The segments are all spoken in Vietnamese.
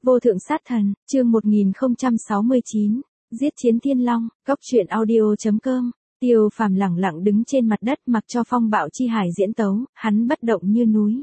Vô thượng sát thần, chương 1069, giết chiến thiên long, góc truyện audio.com. Tiêu Phàm lẳng lặng đứng trên mặt đất mặc cho phong bạo chi hải diễn tấu, hắn bất động như núi.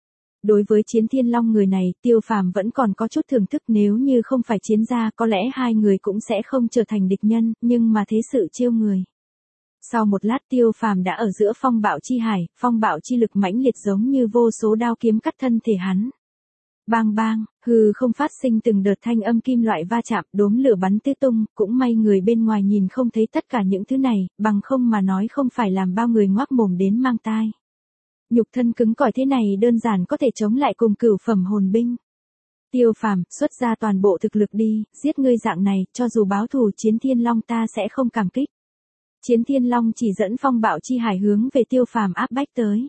Đối với chiến thiên long người này, Tiêu Phàm vẫn còn có chút thưởng thức, nếu như không phải chiến gia có lẽ hai người cũng sẽ không trở thành địch nhân, nhưng mà thế sự chiêu người. Sau một lát Tiêu Phàm đã ở giữa phong bạo chi hải, phong bạo chi lực mãnh liệt giống như vô số đao kiếm cắt thân thể hắn. Bang bang, hư không phát sinh từng đợt thanh âm kim loại va chạm, đốm lửa bắn tứ tung, cũng may người bên ngoài nhìn không thấy tất cả những thứ này, bằng không mà nói không phải làm bao người ngoác mồm đến mang tai. Nhục thân cứng cỏi thế này đơn giản có thể chống lại cùng cửu phẩm hồn binh. Tiêu Phàm, xuất ra toàn bộ thực lực đi, giết ngươi dạng này, cho dù báo thù chiến thiên long ta sẽ không cảm kích. Chiến thiên long chỉ dẫn phong bạo chi hải hướng về Tiêu Phàm áp bách tới.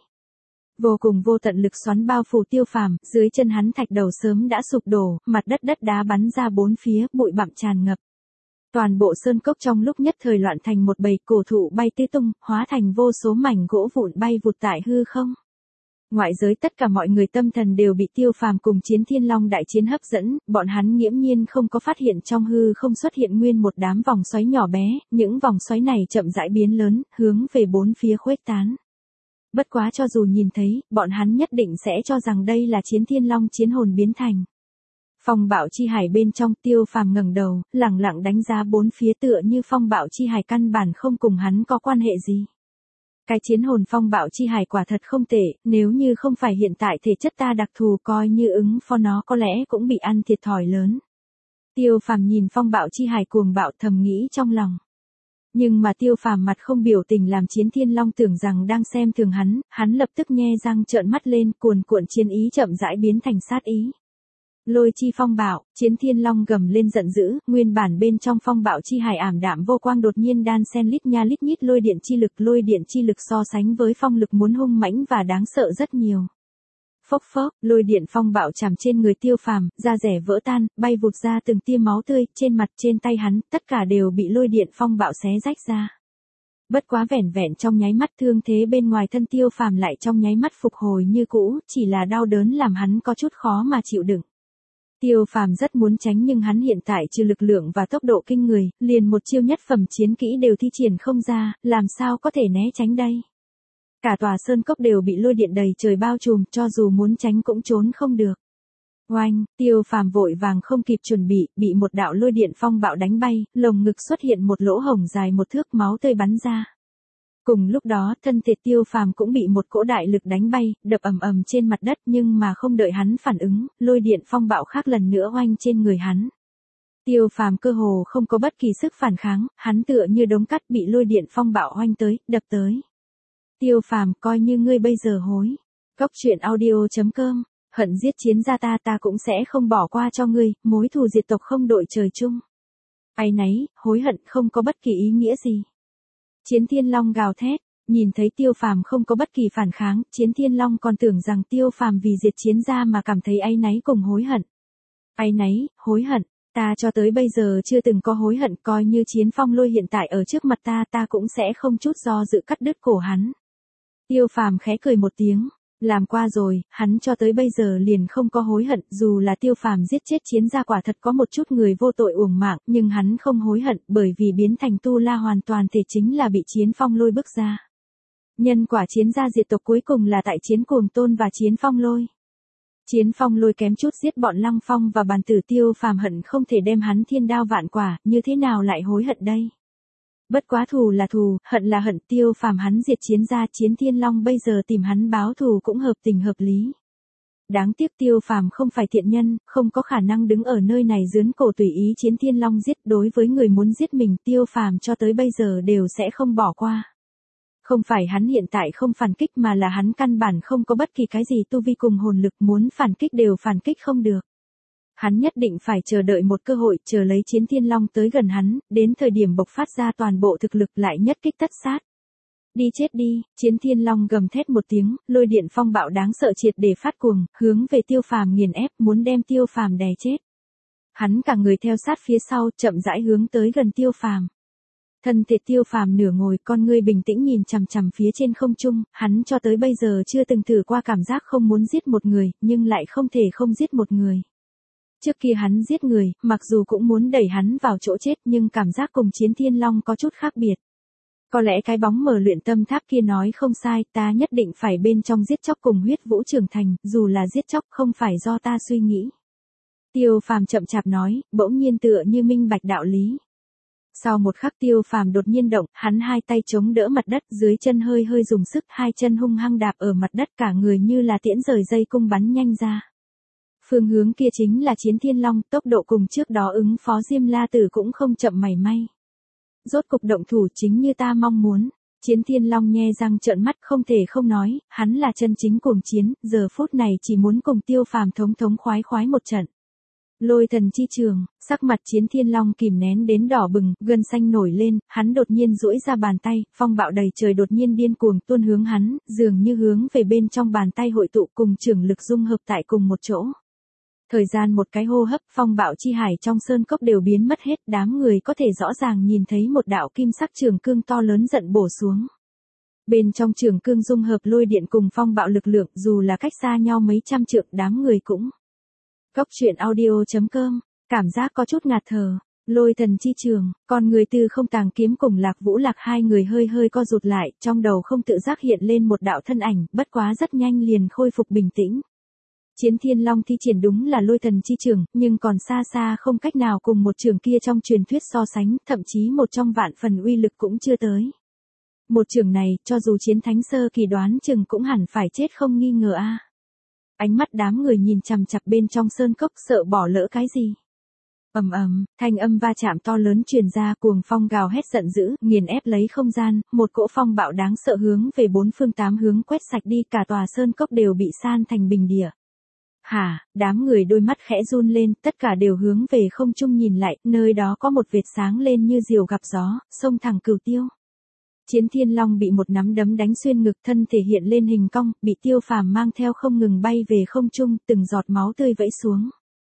Vô cùng vô tận lực xoắn bao phủ Tiêu Phàm, dưới chân hắn thạch đầu sớm đã sụp đổ, mặt đất đá bắn ra bốn phía, bụi bặm tràn ngập. Toàn bộ sơn cốc trong lúc nhất thời loạn thành một bầy cổ thụ bay tứ tung, hóa thành vô số mảnh gỗ vụn bay vụt tại hư không. Ngoại giới tất cả mọi người tâm thần đều bị Tiêu Phàm cùng chiến thiên long đại chiến hấp dẫn, bọn hắn nghiễm nhiên không có phát hiện trong hư không xuất hiện nguyên một đám vòng xoáy nhỏ bé, những vòng xoáy này chậm rãi biến lớn, hướng về bốn phía khuếch tán. Bất quá cho dù nhìn thấy, bọn hắn nhất định sẽ cho rằng đây là chiến thiên long chiến hồn biến thành. Phong bạo chi hải bên trong Tiêu Phàm ngẩng đầu, lẳng lặng đánh giá bốn phía tựa như phong bạo chi hải căn bản không cùng hắn có quan hệ gì. Cái chiến hồn phong bạo chi hải quả thật không tệ, nếu như không phải hiện tại thể chất ta đặc thù coi như ứng phó nó có lẽ cũng bị ăn thiệt thòi lớn. Tiêu Phàm nhìn phong bạo chi hải cuồng bạo thầm nghĩ trong lòng. Nhưng mà Tiêu Phàm mặt không biểu tình làm chiến thiên long tưởng rằng đang xem thường hắn lập tức nhe răng trợn mắt lên, cuồn cuộn chiến ý chậm rãi biến thành sát ý. Lôi chi phong bạo, chiến thiên long gầm lên giận dữ, nguyên bản bên trong phong bạo chi hải ảm đạm vô quang đột nhiên đan xen lít nha lít nhít lôi điện chi lực so sánh với phong lực muốn hung mãnh và đáng sợ rất nhiều. Phốc phốc, lôi điện phong bạo chạm trên người Tiêu Phàm, da rẻ vỡ tan, bay vụt ra từng tia máu tươi, trên mặt trên tay hắn, tất cả đều bị lôi điện phong bạo xé rách ra. Bất quá vẻn vẹn trong nháy mắt thương thế bên ngoài thân Tiêu Phàm lại trong nháy mắt phục hồi như cũ, chỉ là đau đớn làm hắn có chút khó mà chịu đựng. Tiêu Phàm rất muốn tránh nhưng hắn hiện tại trừ lực lượng và tốc độ kinh người, liền một chiêu nhất phẩm chiến kỹ đều thi triển không ra, làm sao có thể né tránh đây. Cả tòa sơn cốc đều bị lôi điện đầy trời bao trùm, cho dù muốn tránh cũng trốn không được. Oanh, Tiêu Phàm vội vàng không kịp chuẩn bị một đạo lôi điện phong bạo đánh bay, lồng ngực xuất hiện một lỗ hổng dài một thước, máu tươi bắn ra. Cùng lúc đó, thân thể Tiêu Phàm cũng bị một cỗ đại lực đánh bay, đập ầm ầm trên mặt đất, nhưng mà không đợi hắn phản ứng, lôi điện phong bạo khác lần nữa oanh trên người hắn. Tiêu Phàm cơ hồ không có bất kỳ sức phản kháng, hắn tựa như đống cát bị lôi điện phong bạo oanh tới, đập tới. Tiêu Phàm, coi như ngươi bây giờ hối. Góc truyện audio.com, hận giết chiến gia ta cũng sẽ không bỏ qua cho ngươi, mối thù diệt tộc không đội trời chung. Áy náy, hối hận không có bất kỳ ý nghĩa gì. Chiến thiên long gào thét, nhìn thấy Tiêu Phàm không có bất kỳ phản kháng, chiến thiên long còn tưởng rằng Tiêu Phàm vì diệt chiến gia mà cảm thấy áy náy cùng hối hận. Áy náy, hối hận, ta cho tới bây giờ chưa từng có hối hận, coi như chiến phong lôi hiện tại ở trước mặt ta cũng sẽ không chút do dự cắt đứt cổ hắn. Tiêu Phàm khẽ cười một tiếng, làm qua rồi, hắn cho tới bây giờ liền không có hối hận, dù là Tiêu Phàm giết chết chiến gia quả thật có một chút người vô tội uổng mạng, nhưng hắn không hối hận, bởi vì biến thành tu la hoàn toàn thể chính là bị chiến phong lôi bức ra. Nhân quả chiến gia diệt tộc cuối cùng là tại chiến cuồng tôn và chiến phong lôi. Chiến phong lôi kém chút giết bọn Lăng Phong và bàn tử, Tiêu Phàm hận không thể đem hắn thiên đao vạn quả, như thế nào lại hối hận đây? Bất quá thù là thù, hận là hận, Tiêu Phàm hắn diệt chiến gia, chiến thiên long bây giờ tìm hắn báo thù cũng hợp tình hợp lý. Đáng tiếc Tiêu Phàm không phải thiện nhân, không có khả năng đứng ở nơi này giướn cổ tùy ý chiến thiên long giết, đối với người muốn giết mình Tiêu Phàm cho tới bây giờ đều sẽ không bỏ qua. Không phải hắn hiện tại không phản kích mà là hắn căn bản không có bất kỳ cái gì tu vi cùng hồn lực, muốn phản kích đều phản kích không được. Hắn nhất định phải chờ đợi một cơ hội, chờ lấy chiến thiên long tới gần hắn, đến thời điểm bộc phát ra toàn bộ thực lực lại nhất kích tất sát. Đi chết đi, chiến thiên long gầm thét một tiếng, lôi điện phong bạo đáng sợ triệt để phát cuồng, hướng về Tiêu Phàm nghiền ép, muốn đem Tiêu Phàm đè chết. Hắn cả người theo sát phía sau, chậm rãi hướng tới gần Tiêu Phàm. Thân thể Tiêu Phàm nửa ngồi, con ngươi bình tĩnh nhìn chằm chằm phía trên không trung, hắn cho tới bây giờ chưa từng thử qua cảm giác không muốn giết một người, nhưng lại không thể không giết một người. Trước kia hắn giết người, mặc dù cũng muốn đẩy hắn vào chỗ chết nhưng cảm giác cùng Chiến Thiên Long có chút khác biệt. Có lẽ cái bóng mờ luyện tâm tháp kia nói không sai, ta nhất định phải bên trong giết chóc cùng huyết vũ trưởng thành, dù là giết chóc không phải do ta suy nghĩ. Tiêu Phàm chậm chạp nói, bỗng nhiên tựa như minh bạch đạo lý. Sau một khắc Tiêu Phàm đột nhiên động, hắn hai tay chống đỡ mặt đất, dưới chân hơi hơi dùng sức, hai chân hung hăng đạp ở mặt đất, cả người như là tiễn rời dây cung bắn nhanh ra. Phương hướng kia chính là Chiến Thiên Long, tốc độ cùng trước đó ứng phó Diêm La Tử cũng không chậm mảy may. Rốt cục động thủ chính như ta mong muốn. Chiến Thiên Long nhe răng trợn mắt không thể không nói, hắn là chân chính cuồng chiến, giờ phút này chỉ muốn cùng Tiêu Phàm thống thống khoái khoái một trận. Lôi thần chi trường, sắc mặt Chiến Thiên Long kìm nén đến đỏ bừng, gân xanh nổi lên, hắn đột nhiên duỗi ra bàn tay, phong bạo đầy trời đột nhiên điên cuồng tuôn hướng hắn, dường như hướng về bên trong bàn tay hội tụ cùng trường lực dung hợp tại cùng một chỗ. Thời gian một cái hô hấp, phong bạo chi hải trong sơn cốc đều biến mất hết, đám người có thể rõ ràng nhìn thấy một đạo kim sắc trường cương to lớn giận bổ xuống. Bên trong trường cương dung hợp lôi điện cùng phong bạo lực lượng, dù là cách xa nhau mấy trăm trượng, đám người cũng. Cốc truyện audio.com, cảm giác có chút ngạt thở. Lôi thần chi trường, con người Tư Không Tàng Kiếm cùng Lạc Vũ Lạc hai người hơi hơi co rụt lại, trong đầu không tự giác hiện lên một đạo thân ảnh, bất quá rất nhanh liền khôi phục bình tĩnh. Chiến Thiên Long thi triển đúng là lôi thần chi trường, nhưng còn xa xa không cách nào cùng một trường kia trong truyền thuyết so sánh, thậm chí một trong vạn phần uy lực cũng chưa tới. Một trường này, cho dù chiến thánh sơ kỳ đoán chừng cũng hẳn phải chết không nghi ngờ a. Ánh mắt đám người nhìn chằm chằm bên trong sơn cốc sợ bỏ lỡ cái gì. Ầm ầm, thanh âm va chạm to lớn truyền ra, cuồng phong gào hét giận dữ, nghiền ép lấy không gian, một cỗ phong bạo đáng sợ hướng về bốn phương tám hướng quét sạch đi, cả tòa sơn cốc đều bị san thành bình địa. Hả, đám người đôi mắt khẽ run lên, tất cả đều hướng về không trung nhìn lại, nơi đó có một vệt sáng lên như diều gặp gió, xông thẳng Cửu Tiêu. Chiến Thiên Long bị một nắm đấm đánh xuyên ngực, thân thể hiện lên hình cong, bị Tiêu Phàm mang theo không ngừng bay về không trung, từng giọt máu tươi vẫy xuống.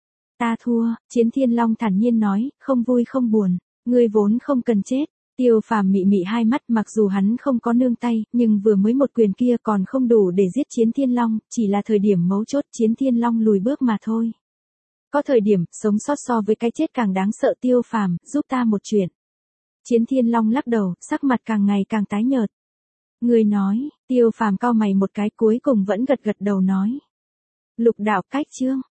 Ta thua, Chiến Thiên Long thản nhiên nói, không vui không buồn, ngươi vốn không cần chết. Tiêu Phàm mị mị hai mắt, mặc dù hắn không có nương tay, nhưng vừa mới một quyền kia còn không đủ để giết Chiến Thiên Long, chỉ là thời điểm mấu chốt Chiến Thiên Long lùi bước mà thôi. Có thời điểm, sống sót so với cái chết càng đáng sợ. Tiêu Phàm, giúp ta một chuyện. Chiến Thiên Long lắc đầu, sắc mặt càng ngày càng tái nhợt. Người nói, Tiêu Phàm cau mày một cái, cuối cùng vẫn gật gật đầu nói. Lục đạo cách chương.